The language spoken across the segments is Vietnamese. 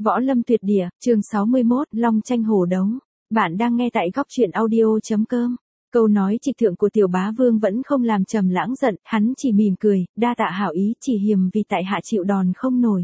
Võ Lâm Tuyệt Địa, chương 61, Long tranh hổ đấu. Bạn đang nghe tại góc truyện audio.com. Câu nói trịch thượng của Tiểu Bá Vương vẫn không làm Trầm Lãng giận, hắn chỉ mỉm cười, đa tạ hảo ý, chỉ hiềm vì tại hạ chịu đòn không nổi.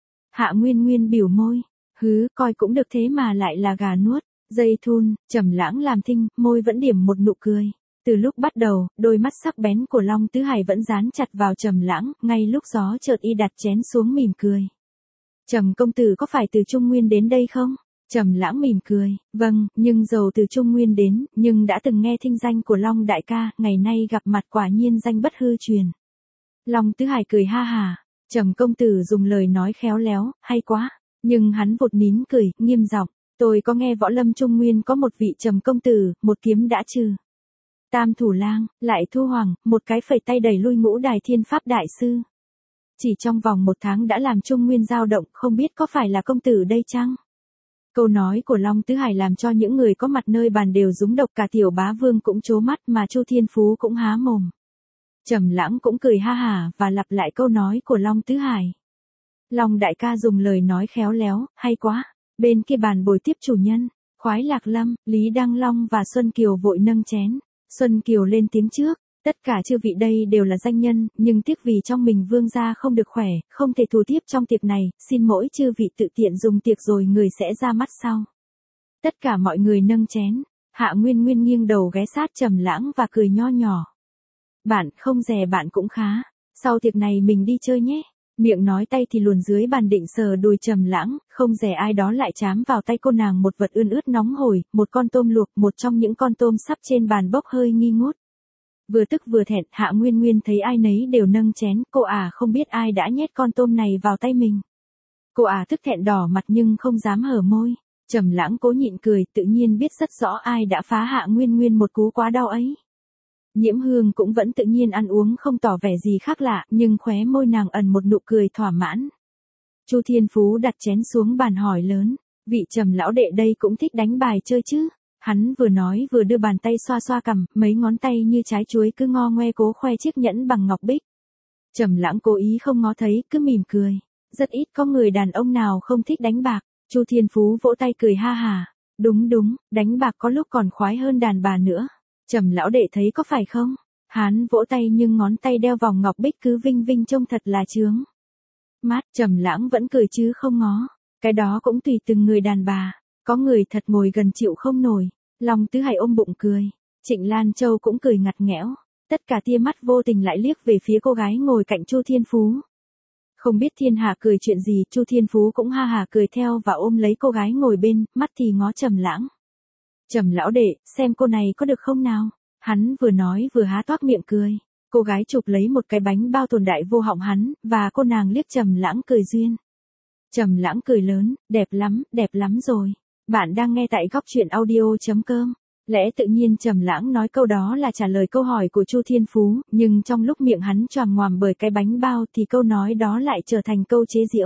Hạ Nguyên Nguyên biểu môi, coi cũng được thế mà lại là gà nuốt, dây thun. Trầm Lãng làm thinh, môi vẫn điểm một nụ cười. Từ lúc bắt đầu, đôi mắt sắc bén của Long Tứ Hải vẫn dán chặt vào Trầm Lãng, ngay lúc gió chợt y đặt chén xuống mỉm cười. Trầm công tử có phải từ Trung Nguyên đến đây không? Trầm Lãng mỉm cười, vâng, nhưng dầu từ Trung Nguyên đến, nhưng đã từng nghe thinh danh của Long đại ca, ngày nay gặp mặt quả nhiên danh bất hư truyền. Long Tứ Hải cười ha hả, Trầm công tử dùng lời nói khéo léo, hay quá, nhưng hắn vụt nín cười, nghiêm giọng, tôi có nghe Võ Lâm Trung Nguyên có một vị Trầm công tử, một kiếm đã trừ Tam Thủ Lang, lại thu hoàng, một cái phẩy tay đẩy lui Ngũ Đài Thiên Pháp đại sư. Chỉ trong vòng 1 tháng đã làm Trung Nguyên dao động, không biết có phải là công tử đây chăng? Câu nói của Long Tứ Hải làm cho những người có mặt nơi bàn đều rúng động, cả Tiểu Bá Vương cũng trố mắt mà Chu Thiên Phú cũng há mồm. Trầm Lãng cũng cười ha hả và lặp lại câu nói của Long Tứ Hải. Long đại ca dùng lời nói khéo léo, hay quá. Bên kia bàn bồi tiếp chủ nhân, Khoái Lạc Lâm, Lý Đăng Long và Xuân Kiều vội nâng chén. Xuân Kiều lên tiếng trước. Tất cả chư vị đây đều là danh nhân, nhưng tiếc vì trong mình vương gia không được khỏe, không thể thủ tiếp trong tiệc này, xin mỗi chư vị tự tiện dùng tiệc rồi người sẽ ra mắt sau. Tất cả mọi người nâng chén, Hạ Nguyên Nguyên nghiêng đầu ghé sát Trầm Lãng và cười nho nhỏ. Bạn không dè bạn cũng khá, sau tiệc này mình đi chơi nhé. Miệng nói tay thì luồn dưới bàn định sờ đùi Trầm Lãng, không dè ai đó lại chám vào tay cô nàng một vật ươn ướt nóng hổi, một con tôm luộc, một trong những con tôm sắp trên bàn bốc hơi nghi ngút. Vừa tức vừa thẹn, Hạ Nguyên Nguyên thấy ai nấy đều nâng chén, cô không biết ai đã nhét con tôm này vào tay mình. Cô tức thẹn đỏ mặt nhưng không dám hở môi. Trầm Lãng cố nhịn cười, tự nhiên biết rất rõ ai đã phá Hạ Nguyên Nguyên một cú quá đau ấy. Nhiễm Hương cũng vẫn tự nhiên ăn uống không tỏ vẻ gì khác lạ, nhưng khóe môi nàng ẩn một nụ cười thỏa mãn. Chu Thiên Phú đặt chén xuống bàn hỏi lớn, vị Trầm lão đệ đây cũng thích đánh bài chơi chứ? Hắn vừa nói vừa đưa bàn tay xoa xoa cằm, mấy ngón tay như trái chuối cứ ngo ngoe cố khoe chiếc nhẫn bằng ngọc bích. Trầm Lãng cố ý không ngó thấy, cứ mỉm cười. Rất ít có người đàn ông nào không thích đánh bạc. Chu Thiên Phú vỗ tay cười ha hả. Đúng, đánh bạc có lúc còn khoái hơn đàn bà nữa. Trầm lão đệ thấy có phải không? Hắn vỗ tay nhưng ngón tay đeo vòng ngọc bích cứ vinh vinh trông thật là chướng mắt. Trầm Lãng vẫn cười chứ không ngó. Cái đó cũng tùy từng người đàn bà. Có người thật ngồi gần chịu không nổi. Long Tứ Hải ôm bụng cười. Trịnh Lan Châu cũng cười ngặt nghẽo. Tất cả tia mắt vô tình lại liếc về phía cô gái ngồi cạnh Chu Thiên Phú. Không biết thiên hạ cười chuyện gì, Chu Thiên Phú cũng ha hả cười theo và ôm lấy cô gái ngồi bên, mắt thì ngó Trầm Lãng. Trầm lão đệ, xem cô này có được không nào? Hắn vừa nói vừa há toác miệng cười. Cô gái chụp lấy một cái bánh bao tồn đại vô họng hắn, và cô nàng liếc Trầm Lãng cười duyên. Trầm Lãng cười lớn, đẹp lắm rồi. Bạn đang nghe tại góc truyện audio.com. Lẽ tự nhiên Trầm Lãng nói câu đó là trả lời câu hỏi của Chu Thiên Phú, nhưng trong lúc miệng hắn choàng ngoàm bởi cái bánh bao thì câu nói đó lại trở thành câu chế giễu.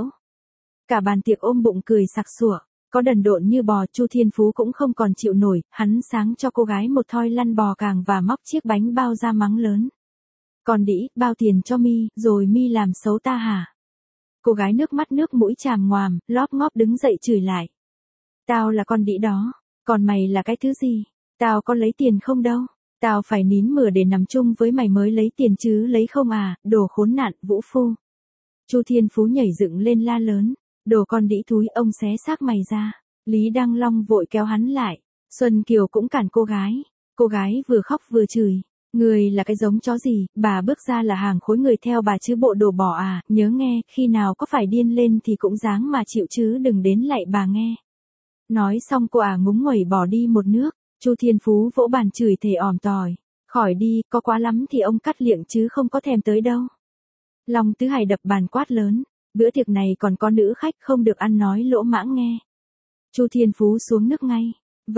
Cả bàn tiệc ôm bụng cười sặc sụa, có đần độn như bò. Chu Thiên Phú cũng không còn chịu nổi, hắn sáng cho cô gái một thoi lăn bò càng và móc chiếc bánh bao ra mắng lớn. Còn đĩ, bao tiền cho mi, rồi mi làm xấu ta hả? Cô gái nước mắt nước mũi tràm ngoàm, lóp ngóp đứng dậy chửi lại. Tao là con đĩ đó, còn mày là cái thứ gì? Tao có lấy tiền không đâu, tao phải nín mửa để nằm chung với mày mới lấy tiền chứ lấy không đồ khốn nạn, vũ phu. Chu Thiên Phú nhảy dựng lên la lớn, đồ con đĩ thúi, ông xé xác mày ra. Lý Đăng Long vội kéo hắn lại, Xuân Kiều cũng cản cô gái vừa khóc vừa chửi. Người là cái giống chó gì, bà bước ra là hàng khối người theo bà chứ bộ đồ bỏ nhớ nghe, khi nào có phải điên lên thì cũng dáng mà chịu chứ đừng đến lạy bà nghe. Nói xong cô ngúng nguẩy bỏ đi một nước. Chu Thiên Phú vỗ bàn chửi thề òm tỏi, khỏi đi, có quá lắm thì ông cắt liệng chứ không có thèm tới đâu. Long Tứ Hải đập bàn quát lớn, bữa tiệc này còn có nữ khách không được ăn nói lỗ mãng nghe. Chu Thiên Phú xuống nước ngay.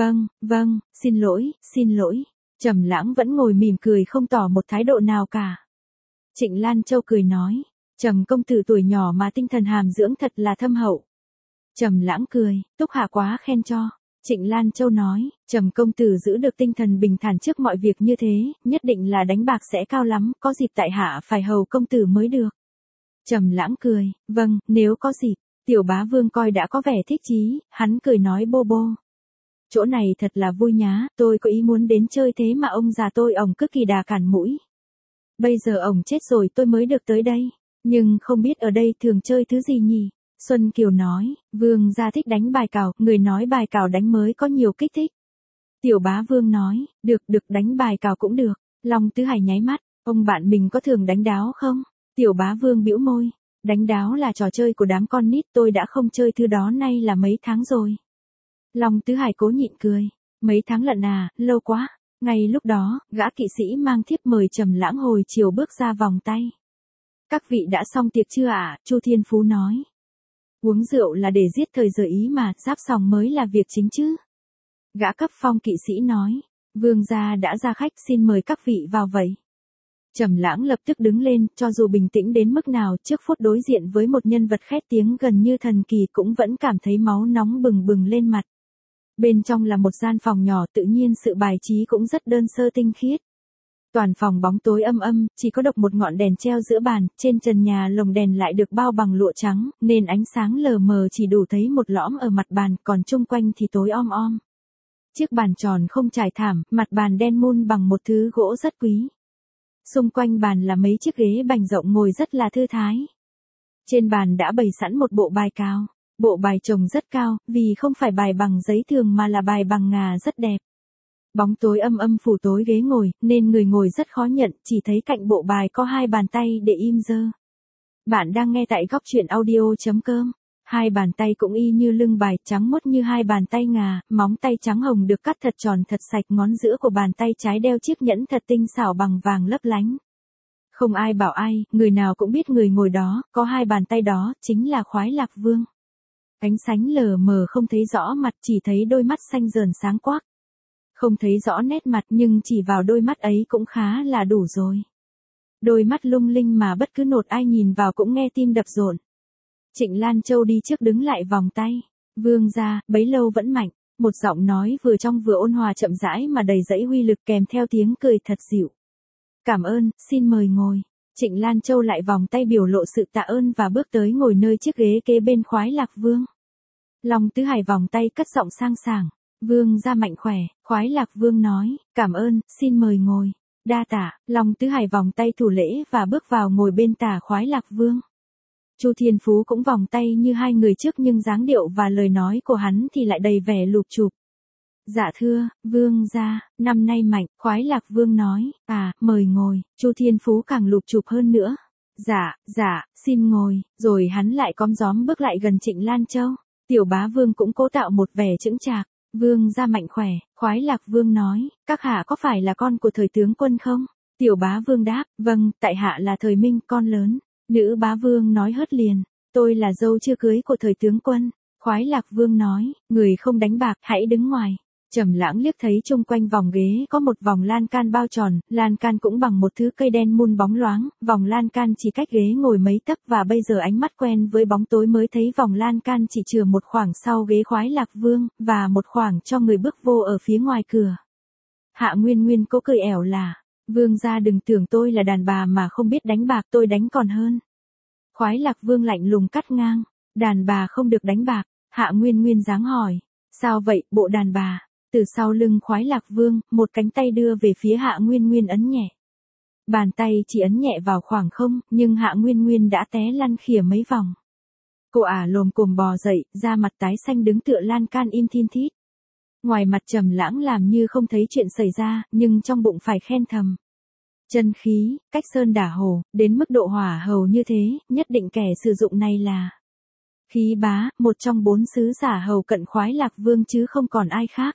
Vâng, xin lỗi. Trầm Lãng vẫn ngồi mỉm cười không tỏ một thái độ nào cả. Trịnh Lan Châu cười nói, Trầm công tử tuổi nhỏ mà tinh thần hàm dưỡng thật là thâm hậu. Trầm Lãng cười, Túc Hạ quá khen cho. Trịnh Lan Châu nói, Trầm công tử giữ được tinh thần bình thản trước mọi việc như thế, nhất định là đánh bạc sẽ cao lắm, có dịp tại hạ phải hầu công tử mới được. Trầm Lãng cười, vâng, nếu có dịp. Tiểu Bá Vương coi đã có vẻ thích chí, hắn cười nói bô bô. Chỗ này thật là vui nhá, tôi có ý muốn đến chơi thế mà ông già tôi ổng cứ kỳ đà cản mũi. Bây giờ ổng chết rồi tôi mới được tới đây, nhưng không biết ở đây thường chơi thứ gì nhỉ? Xuân Kiều nói, Vương gia thích đánh bài cào, người nói bài cào đánh mới có nhiều kích thích. Tiểu Bá Vương nói, được đánh bài cào cũng được. Long Tứ Hải nháy mắt, ông bạn mình có thường đánh đáo không? Tiểu Bá Vương bĩu môi, đánh đáo là trò chơi của đám con nít, tôi đã không chơi thứ đó nay là mấy tháng rồi. Long Tứ Hải cố nhịn cười, mấy tháng lận à, lâu quá. Ngay lúc đó, gã kỵ sĩ mang thiếp mời Trầm Lãng hồi chiều bước ra vòng tay. Các vị đã xong tiệc chưa ạ? Chu Thiên Phú nói. Uống rượu là để giết thời giờ ý mà, giáp sòng mới là việc chính chứ. Gã cấp phong kỵ sĩ nói, Vương gia đã ra khách, xin mời các vị vào vậy. Trầm Lãng lập tức đứng lên, cho dù bình tĩnh đến mức nào trước phút đối diện với một nhân vật khét tiếng gần như thần kỳ cũng vẫn cảm thấy máu nóng bừng bừng lên mặt. Bên trong là một gian phòng nhỏ, tự nhiên sự bài trí cũng rất đơn sơ tinh khiết. Toàn phòng bóng tối âm âm, chỉ có độc một ngọn đèn treo giữa bàn, trên trần nhà lồng đèn lại được bao bằng lụa trắng, nên ánh sáng lờ mờ chỉ đủ thấy một lõm ở mặt bàn, còn chung quanh thì tối om om. Chiếc bàn tròn không trải thảm, mặt bàn đen mun bằng một thứ gỗ rất quý. Xung quanh bàn là mấy chiếc ghế bành rộng ngồi rất là thư thái. Trên bàn đã bày sẵn một bộ bài cao. Bộ bài chồng rất cao, vì không phải bài bằng giấy thường mà là bài bằng ngà rất đẹp. Bóng tối âm âm phủ tối ghế ngồi, nên người ngồi rất khó nhận, chỉ thấy cạnh bộ bài có hai bàn tay để im giơ. Bạn đang nghe tại góc truyện audio.com. Hai bàn tay cũng y như lưng bài, trắng muốt như hai bàn tay ngà, móng tay trắng hồng được cắt thật tròn thật sạch, ngón giữa của bàn tay trái đeo chiếc nhẫn thật tinh xảo bằng vàng lấp lánh. Không ai bảo ai, người nào cũng biết người ngồi đó, có hai bàn tay đó, chính là Khoái Lạc Vương. Ánh sánh lờ mờ không thấy rõ mặt, chỉ thấy đôi mắt xanh rờn sáng quắc. Không thấy rõ nét mặt nhưng chỉ vào đôi mắt ấy cũng khá là đủ rồi. Đôi mắt lung linh mà bất cứ nột ai nhìn vào cũng nghe tim đập rộn. Trịnh Lan Châu đi trước đứng lại vòng tay. Vương gia, bấy lâu vẫn mạnh. Một giọng nói vừa trong vừa ôn hòa chậm rãi mà đầy dẫy uy lực kèm theo tiếng cười thật dịu. Cảm ơn, xin mời ngồi. Trịnh Lan Châu lại vòng tay biểu lộ sự tạ ơn và bước tới ngồi nơi chiếc ghế kế bên Khoái Lạc Vương. Long Tứ Hải vòng tay cất giọng sang sảng. Vương gia mạnh khỏe, Khoái Lạc Vương nói, cảm ơn, xin mời ngồi. Đa tạ, Long Tứ Hải vòng tay thủ lễ và bước vào ngồi bên tả Khoái Lạc Vương. Chu Thiên Phú cũng vòng tay như hai người trước nhưng dáng điệu và lời nói của hắn thì lại đầy vẻ lụp chụp. Dạ thưa, Vương gia, năm nay mạnh, Khoái Lạc Vương nói, mời ngồi, Chu Thiên Phú càng lụp chụp hơn nữa. Dạ, xin ngồi, rồi hắn lại cóm gióm bước lại gần Trịnh Lan Châu. Tiểu Bá Vương cũng cố tạo một vẻ chững chạc. Vương gia mạnh khỏe, Khoái Lạc Vương nói, các hạ có phải là con của thời tướng quân không? Tiểu Bá Vương đáp, vâng, tại hạ là Thời Minh, con lớn. Nữ Bá Vương nói hớt liền, tôi là dâu chưa cưới của thời tướng quân. Khoái Lạc Vương nói, người không đánh bạc, hãy đứng ngoài. Trầm Lãng liếc thấy chung quanh vòng ghế có một vòng lan can bao tròn, lan can cũng bằng một thứ cây đen mun bóng loáng, vòng lan can chỉ cách ghế ngồi mấy tấc và bây giờ ánh mắt quen với bóng tối mới thấy vòng lan can chỉ chừa một khoảng sau ghế Khoái Lạc Vương, và một khoảng cho người bước vô ở phía ngoài cửa. Hạ Nguyên Nguyên cố cười ẻo là, Vương gia đừng tưởng tôi là đàn bà mà không biết đánh bạc, tôi đánh còn hơn. Khoái Lạc Vương lạnh lùng cắt ngang, đàn bà không được đánh bạc. Hạ Nguyên Nguyên giáng hỏi, sao vậy, bộ đàn bà? Từ sau lưng Khoái Lạc Vương, một cánh tay đưa về phía Hạ Nguyên Nguyên ấn nhẹ. Bàn tay chỉ ấn nhẹ vào khoảng không, nhưng Hạ Nguyên Nguyên đã té lăn khỉa mấy vòng. Cô lồm cồm bò dậy, da mặt tái xanh đứng tựa lan can im thin thít. Ngoài mặt Trầm Lãng làm như không thấy chuyện xảy ra, nhưng trong bụng phải khen thầm. Chân khí, cách sơn đả hổ, đến mức độ hỏa hầu như thế, nhất định kẻ sử dụng này là Khí Bá, một trong 4 sứ giả hầu cận Khoái Lạc Vương chứ không còn ai khác.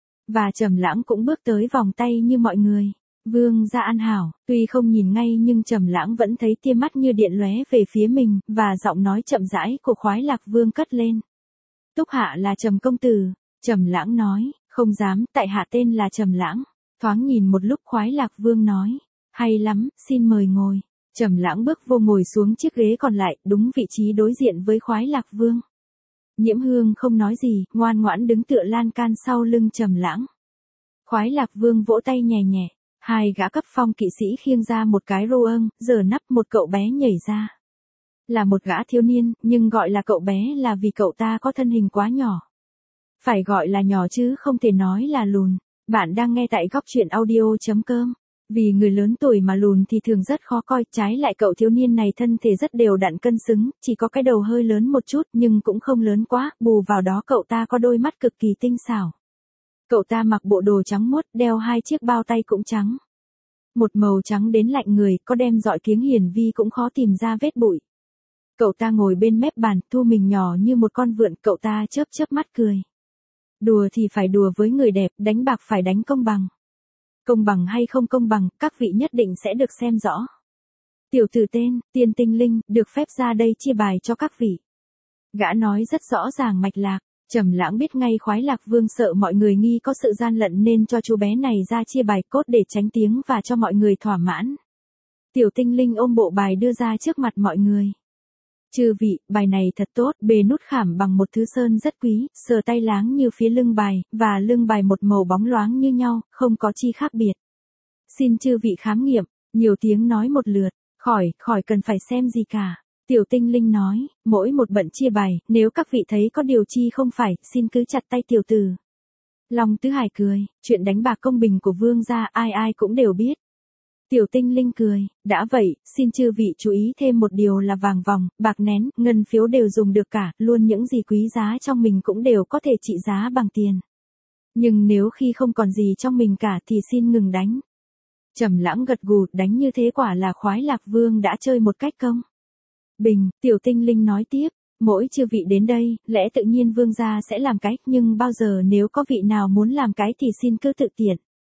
Và Trầm Lãng cũng bước tới vòng tay như mọi người. Vương gia an hảo, tuy không nhìn ngay nhưng Trầm Lãng vẫn thấy tia mắt như điện lóe về phía mình, và giọng nói chậm rãi của Khoái Lạc Vương cất lên. Túc hạ là Trầm công tử. Trầm Lãng nói, không dám, tại hạ tên là Trầm Lãng. Thoáng nhìn một lúc Khoái Lạc Vương nói, hay lắm, xin mời ngồi. Trầm Lãng bước vô ngồi xuống chiếc ghế còn lại, đúng vị trí đối diện với Khoái Lạc Vương. Nhiễm Hương không nói gì, ngoan ngoãn đứng tựa lan can sau lưng Trầm Lãng. Khoái Lạc Vương vỗ tay nhẹ nhẹ, hai gã cấp phong kỵ sĩ khiêng ra một cái rô âng, giờ nắp một cậu bé nhảy ra. Là một gã thiếu niên, nhưng gọi là cậu bé là vì cậu ta có thân hình quá nhỏ. Phải gọi là nhỏ chứ không thể nói là lùn. Bạn đang nghe tại góc truyện audio.com. Vì người lớn tuổi mà lùn thì thường rất khó coi, trái lại cậu thiếu niên này thân thể rất đều đặn cân xứng, chỉ có cái đầu hơi lớn một chút nhưng cũng không lớn quá, bù vào đó cậu ta có đôi mắt cực kỳ tinh xảo. Cậu ta mặc bộ đồ trắng muốt, đeo 2 chiếc bao tay cũng trắng. Một màu trắng đến lạnh người, có đem dọi kiếng hiển vi cũng khó tìm ra vết bụi. Cậu ta ngồi bên mép bàn, thu mình nhỏ như một con vượn, cậu ta chớp chớp mắt cười. Đùa thì phải đùa với người đẹp, đánh bạc phải đánh công bằng. Công bằng hay không công bằng, các vị nhất định sẽ được xem rõ. Tiểu tử tên, Tiên Tinh Linh, được phép ra đây chia bài cho các vị. Gã nói rất rõ ràng mạch lạc, Trầm Lãng biết ngay Khoái Lạc Vương sợ mọi người nghi có sự gian lận nên cho chú bé này ra chia bài cốt để tránh tiếng và cho mọi người thỏa mãn. Tiểu Tinh Linh ôm bộ bài đưa ra trước mặt mọi người. Chư vị, bài này thật tốt, bề nút khảm bằng một thứ sơn rất quý, sờ tay láng như phía lưng bài, và lưng bài một màu bóng loáng như nhau, không có chi khác biệt. Xin chư vị khám nghiệm, nhiều tiếng nói một lượt, khỏi cần phải xem gì cả. Tiểu Tinh Linh nói, mỗi một bận chia bài, nếu các vị thấy có điều chi không phải, xin cứ chặt tay tiểu tử. Long Tứ Hải cười, chuyện đánh bạc công bình của vương gia ai ai cũng đều biết. Tiểu Tinh Linh cười, đã vậy, xin chư vị chú ý thêm một điều là vàng vòng, bạc nén, ngân phiếu đều dùng được cả, luôn những gì quý giá trong mình cũng đều có thể trị giá bằng tiền. Nhưng nếu khi không còn gì trong mình cả thì xin ngừng đánh. Trầm Lãng gật gù, đánh như thế quả là Khoái Lạc Vương đã chơi một cách công bình. Tiểu Tinh Linh nói tiếp, mỗi chư vị đến đây, lẽ tự nhiên vương gia sẽ làm cái, nhưng bao giờ nếu có vị nào muốn làm cái thì xin cứ tự tiện.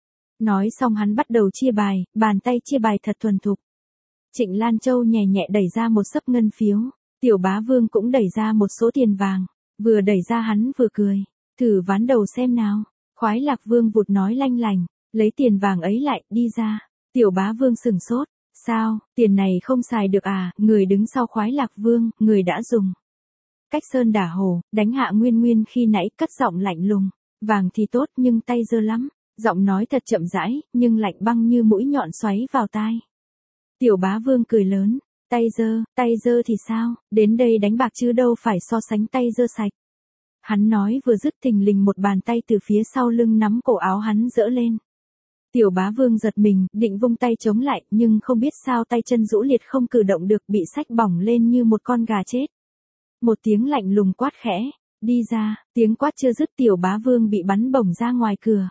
Nói xong hắn bắt đầu chia bài, bàn tay chia bài thật thuần thục. Trịnh Lan Châu nhẹ nhẹ đẩy ra một xấp ngân phiếu, Tiểu Bá Vương cũng đẩy ra một số tiền vàng, vừa đẩy ra hắn vừa cười, thử ván đầu xem nào. Khoái Lạc Vương vụt nói lanh lành, lấy tiền vàng ấy lại, đi ra. Tiểu Bá Vương sửng sốt, sao, tiền này không xài được à, người đứng sau Khoái Lạc Vương, người đã dùng cách sơn đả hồ, đánh hạ Nguyên Nguyên khi nãy, cất giọng lạnh lùng, vàng thì tốt nhưng tay dơ lắm. Giọng nói thật chậm rãi, nhưng lạnh băng như mũi nhọn xoáy vào tai. Tiểu Bá Vương cười lớn, tay dơ thì sao, đến đây đánh bạc chứ đâu phải so sánh tay dơ sạch. Hắn nói vừa dứt thình lình một bàn tay từ phía sau lưng nắm cổ áo hắn giở lên. Tiểu Bá Vương giật mình, định vung tay chống lại, nhưng không biết sao tay chân rũ liệt không cử động được, bị xách bỏng lên như một con gà chết. Một tiếng lạnh lùng quát khẽ, đi ra, tiếng quát chưa dứt Tiểu Bá Vương bị bắn bổng ra ngoài cửa.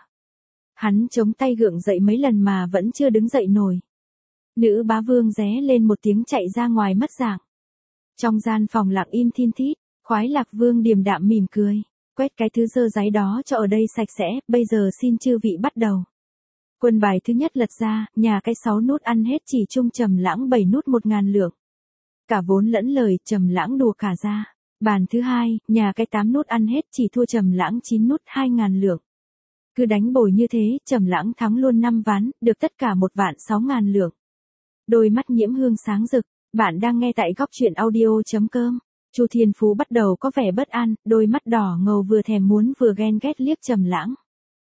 Hắn chống tay gượng dậy mấy lần mà vẫn chưa đứng dậy nổi. Nữ Bá Vương ré lên một tiếng chạy ra ngoài mất dạng. Trong gian phòng lặng im thin thít, Khoái Lạc Vương điềm đạm mỉm cười, quét cái thứ dơ dáy đó cho ở đây sạch sẽ, bây giờ xin chư vị bắt đầu. Quân bài thứ nhất lật ra, nhà cái 6 nút ăn hết chỉ chung Trầm Lãng 7 nút 1.000 lượng. Cả vốn lẫn lời, Trầm Lãng đùa cả ra. Bàn thứ hai, nhà cái 8 nút ăn hết chỉ thua Trầm Lãng 9 nút 2.000 lượng. Cứ đánh bồi như thế, Trầm Lãng thắng luôn 5 ván, được tất cả 1.600.000 lượng. Đôi mắt Nhiễm Hương sáng rực, bạn đang nghe tại góc truyện audio.com. Chu Thiên Phú bắt đầu có vẻ bất an, đôi mắt đỏ ngầu vừa thèm muốn vừa ghen ghét liếc Trầm Lãng.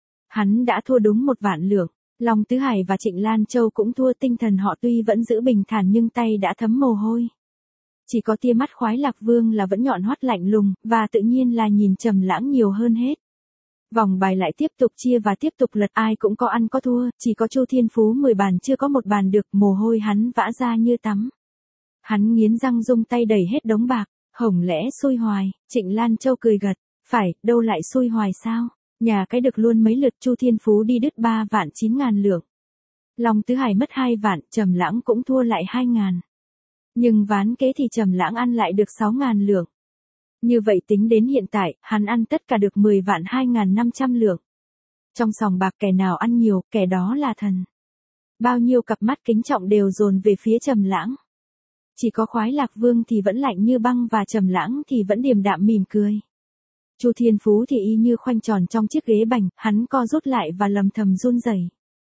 Hắn đã thua đúng 1.000.000 lượng, Long Tứ Hải và Trịnh Lan Châu cũng thua, tinh thần họ tuy vẫn giữ bình thản nhưng tay đã thấm mồ hôi. Chỉ có tia mắt Khoái Lạc Vương là vẫn nhọn hoắt lạnh lùng, và tự nhiên là nhìn Trầm Lãng nhiều hơn hết. Vòng bài lại tiếp tục chia và tiếp tục lật, ai cũng có ăn có thua, chỉ có Chu Thiên Phú 10 bàn chưa có một bàn được, mồ hôi hắn vã ra như tắm. Hắn nghiến răng rung tay đẩy hết đống bạc, hổng lẽ xui hoài. Trịnh Lan Châu cười gật, phải, đâu lại xui hoài sao, nhà cái được luôn mấy lượt, Chu Thiên Phú đi đứt 3.900.000 lượng. Long Tứ Hải mất 2 vạn, Trầm Lãng cũng thua lại 2.000. Nhưng ván kế thì Trầm Lãng ăn lại được 6.000 lượng. Như vậy tính đến hiện tại, hắn ăn tất cả được 10.2.500 lượng. Trong sòng bạc kẻ nào ăn nhiều, kẻ đó là thần. Bao nhiêu cặp mắt kính trọng đều dồn về phía Trầm Lãng. Chỉ có Khoái Lạc Vương thì vẫn lạnh như băng và Trầm Lãng thì vẫn điềm đạm mỉm cười. Chu Thiên Phú thì y như khoanh tròn trong chiếc ghế bành, hắn co rút lại và lầm thầm run rẩy.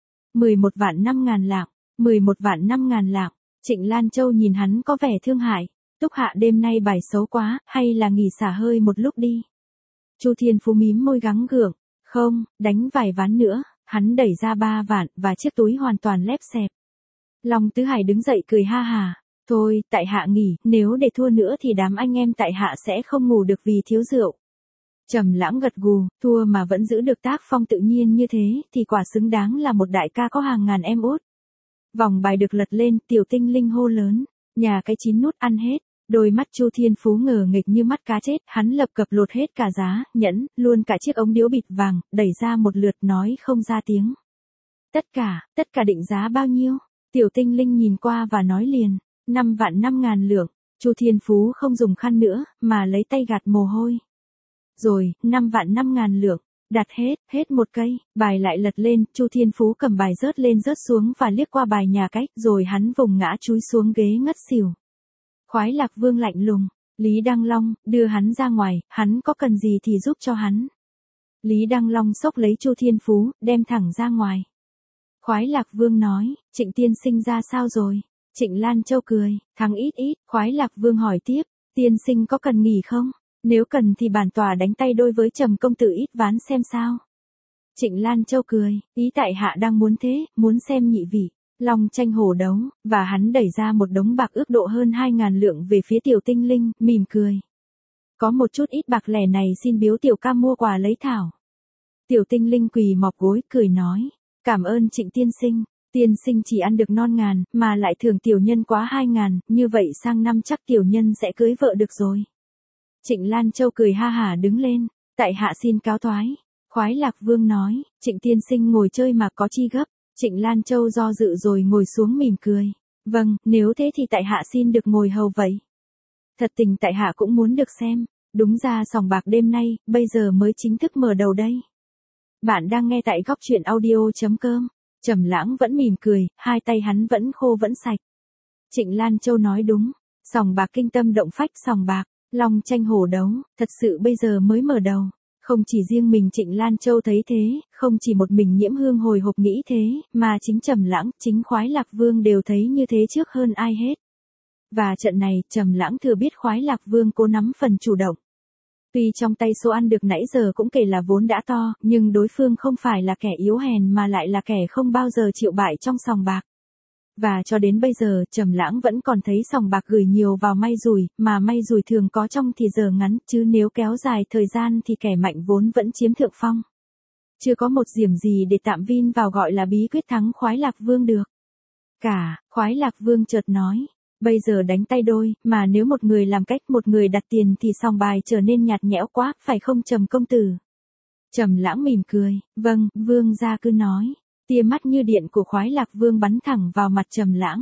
11.500.000 lạng, 11.500.000 lạng. Trịnh Lan Châu nhìn hắn có vẻ thương hại. Túc Hạ đêm nay bài xấu quá, hay là nghỉ xả hơi một lúc đi. Chu Thiên Phú mím môi gắng gượng, không, đánh vài ván nữa. Hắn đẩy ra 3 vạn và chiếc túi hoàn toàn lép xẹp. Long Tứ Hải đứng dậy cười ha hà, Thôi, tại hạ nghỉ, nếu để thua nữa thì đám anh em tại hạ sẽ không ngủ được vì thiếu rượu. Trầm Lãng gật gù, thua mà vẫn giữ được tác phong tự nhiên như thế, thì quả xứng đáng là một đại ca có hàng ngàn em út. Vòng bài được lật lên, Tiểu Tinh Linh hô lớn, nhà cái 9 nút ăn hết. Đôi mắt Chu Thiên Phú ngờ nghịch như mắt cá chết, hắn lập cập lột hết cả giá, nhẫn, luôn cả chiếc ống điếu bịt vàng, đẩy ra một lượt nói không ra tiếng. Tất cả định giá bao nhiêu? Tiểu Tinh Linh nhìn qua và nói liền, 5.000 lượng. Chu Thiên Phú không dùng khăn nữa, mà lấy tay gạt mồ hôi. Rồi, 5.000 lượng. Đặt hết một cây, bài lại lật lên, Chu Thiên Phú cầm bài rớt lên rớt xuống và liếc qua bài nhà cách, rồi hắn vùng ngã chúi xuống ghế ngất xỉu. Khoái Lạc Vương lạnh lùng, Lý Đăng Long, đưa hắn ra ngoài, hắn có cần gì thì giúp cho hắn. Lý Đăng Long xốc lấy Chu Thiên Phú, đem thẳng ra ngoài. Khoái Lạc Vương nói, Trịnh tiên sinh ra sao rồi? Trịnh Lan Châu cười, thắng ít, Khoái Lạc Vương hỏi tiếp, tiên sinh có cần nghỉ không? Nếu cần thì bản tòa đánh tay đôi với Trầm công tử ít ván xem sao. Trịnh Lan Châu cười, ý tại hạ đang muốn thế, muốn xem nhị vị. Long tranh hổ đấu, và hắn đẩy ra một đống bạc ước độ hơn 2.000 lượng về phía Tiểu Tinh Linh, mỉm cười. Có một chút ít bạc lẻ này xin biếu tiểu ca mua quà lấy thảo. Tiểu Tinh Linh quỳ mọc gối, cười nói, cảm ơn Trịnh tiên sinh chỉ ăn được non ngàn, mà lại thưởng tiểu nhân quá 2.000, như vậy sang năm chắc tiểu nhân sẽ cưới vợ được rồi. Trịnh Lan Châu cười ha hả đứng lên, tại hạ xin cáo thoái. Khoái Lạc Vương nói, Trịnh tiên sinh ngồi chơi mà có chi gấp. Trịnh Lan Châu do dự rồi ngồi xuống mỉm cười. Vâng, nếu thế thì tại hạ xin được ngồi hầu vậy. Thật tình tại hạ cũng muốn được xem. Đúng ra sòng bạc đêm nay, bây giờ mới chính thức mở đầu đây. Bạn đang nghe tại góc truyện audio.com. Trầm Lãng vẫn mỉm cười, hai tay hắn vẫn khô vẫn sạch. Trịnh Lan Châu nói đúng. Sòng bạc kinh tâm động phách, sòng bạc, long tranh hổ đấu, thật sự bây giờ mới mở đầu. Không chỉ riêng mình Trịnh Lan Châu thấy thế, không chỉ một mình Nhiễm Hương hồi hộp nghĩ thế, mà chính Trầm Lãng, chính Khoái Lạc Vương đều thấy như thế trước hơn ai hết. Và trận này, Trầm Lãng thừa biết Khoái Lạc Vương cố nắm phần chủ động. Tuy trong tay số ăn được nãy giờ cũng kể là vốn đã to, nhưng đối phương không phải là kẻ yếu hèn mà lại là kẻ không bao giờ chịu bại trong sòng bạc. Và cho đến bây giờ, Trầm Lãng vẫn còn thấy sòng bạc gửi nhiều vào may rủi, mà may rủi thường có trong thì giờ ngắn, chứ nếu kéo dài thời gian thì kẻ mạnh vốn vẫn chiếm thượng phong. Chưa có một điểm gì để tạm vin vào gọi là bí quyết thắng Khoái Lạc Vương được. Khoái Lạc Vương chợt nói, bây giờ đánh tay đôi, mà nếu một người làm cách một người đặt tiền thì sòng bài trở nên nhạt nhẽo quá, phải không Trầm công tử? Trầm Lãng mỉm cười, vâng, Vương gia cứ nói. Tia mắt như điện của Khoái Lạc Vương bắn thẳng vào mặt Trầm Lãng.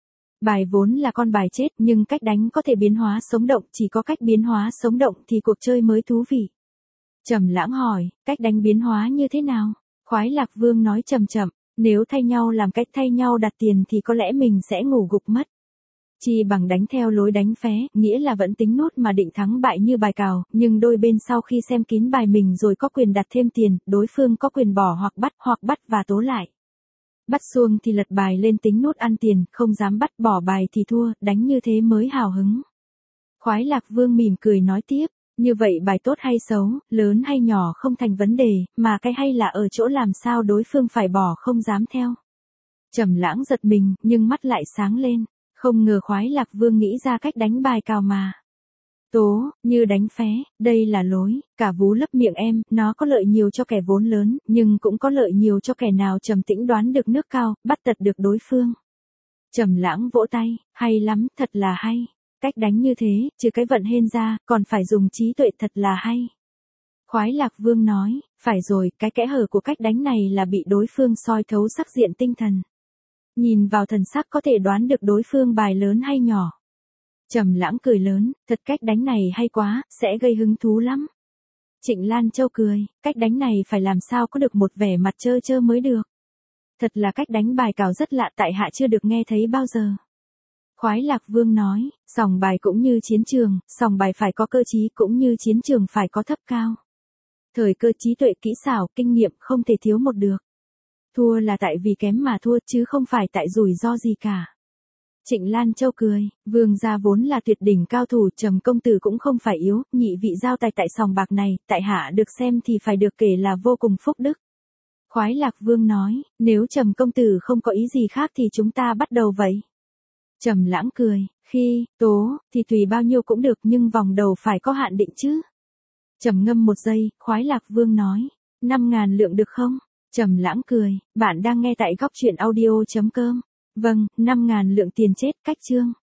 Bài vốn là con bài chết, nhưng cách đánh có thể biến hóa sống động, chỉ có cách biến hóa sống động thì cuộc chơi mới thú vị. Trầm Lãng hỏi, cách đánh biến hóa như thế nào? Khoái Lạc Vương nói chậm chậm, nếu thay nhau làm cách thay nhau đặt tiền thì có lẽ mình sẽ ngủ gục mất. Chi bằng đánh theo lối đánh phé, nghĩa là vẫn tính nốt mà định thắng bại như bài cào, nhưng đôi bên sau khi xem kín bài mình rồi có quyền đặt thêm tiền, đối phương có quyền bỏ hoặc bắt và tố lại. Bắt xuông thì lật bài lên tính nốt ăn tiền, không dám bắt bỏ bài thì thua, đánh như thế mới hào hứng. Khoái Lạc Vương mỉm cười nói tiếp, như vậy bài tốt hay xấu, lớn hay nhỏ không thành vấn đề, mà cái hay là ở chỗ làm sao đối phương phải bỏ không dám theo. Trầm Lãng giật mình, nhưng mắt lại sáng lên. Không ngờ Khoái Lạc Vương nghĩ ra cách đánh bài cào mà. Tố, như đánh phé, đây là lối, cả vú lấp miệng em, nó có lợi nhiều cho kẻ vốn lớn, nhưng cũng có lợi nhiều cho kẻ nào trầm tĩnh đoán được nước cao, bắt tật được đối phương. Trầm Lãng vỗ tay, hay lắm, thật là hay. Cách đánh như thế, trừ cái vận hên ra, còn phải dùng trí tuệ, thật là hay. Khoái Lạc Vương nói, phải rồi, cái kẽ hở của cách đánh này là bị đối phương soi thấu sắc diện tinh thần. Nhìn vào thần sắc có thể đoán được đối phương bài lớn hay nhỏ. Trầm Lãng cười lớn, thật cách đánh này hay quá, sẽ gây hứng thú lắm. Trịnh Lan Châu cười, cách đánh này phải làm sao có được một vẻ mặt trơ trơ mới được. Thật là cách đánh bài cào rất lạ, tại hạ chưa được nghe thấy bao giờ. Khoái Lạc Vương nói, sòng bài cũng như chiến trường, sòng bài phải có cơ trí cũng như chiến trường phải có thấp cao. Thời cơ trí tuệ kỹ xảo, kinh nghiệm không thể thiếu một được. Thua là tại vì kém mà thua chứ không phải tại rủi ro gì cả. Trịnh Lan Châu cười, Vương gia vốn là tuyệt đỉnh cao thủ, Trầm công tử cũng không phải yếu, nhị vị giao tài tại sòng bạc này, tại hạ được xem thì phải được kể là vô cùng phúc đức. Khoái Lạc Vương nói, nếu Trầm công tử không có ý gì khác thì chúng ta bắt đầu vậy. Trầm Lãng cười, khi, tố, thì tùy bao nhiêu cũng được nhưng vòng đầu phải có hạn định chứ. Trầm ngâm một giây, Khoái Lạc Vương nói, 5.000 lượng được không? Trầm Lãng cười, bạn đang nghe tại góc truyện audio.com. Vâng, 5.000 lượng tiền chết, cách chương.